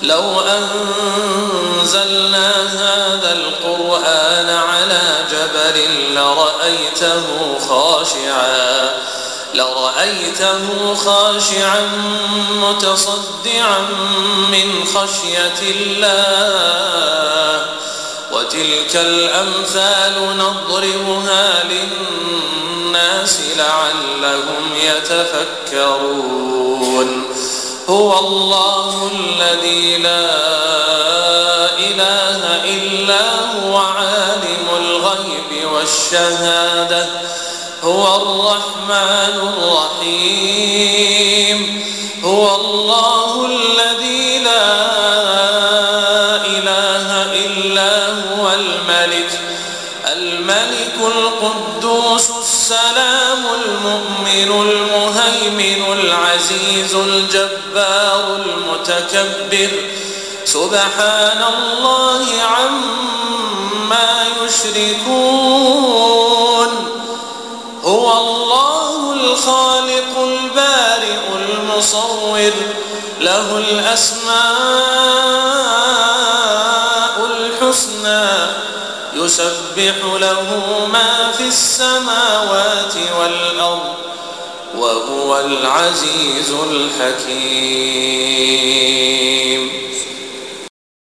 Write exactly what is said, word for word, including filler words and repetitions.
لو أنزلنا هذا القرآن على جبل لرأيته خاشعا لرأيته خاشعا متصدعا من خشية الله وتلك الأمثال نضربها للناس لعلهم يتفكرون هو الله الذي لا إله إلا هو عالم الغيب والشهادة هو الرحمن الرحيم هو الله الذي لا إله إلا هو الملك الملك القدوس السلام المؤمن المهيمن العزيز الجبار المتكبر سبحان الله عما يشركون هو الله الخالق البارئ المصور له الأسماء الحسنى يسبح له ما في السماوات والأرض وهو العزيز الحكيم.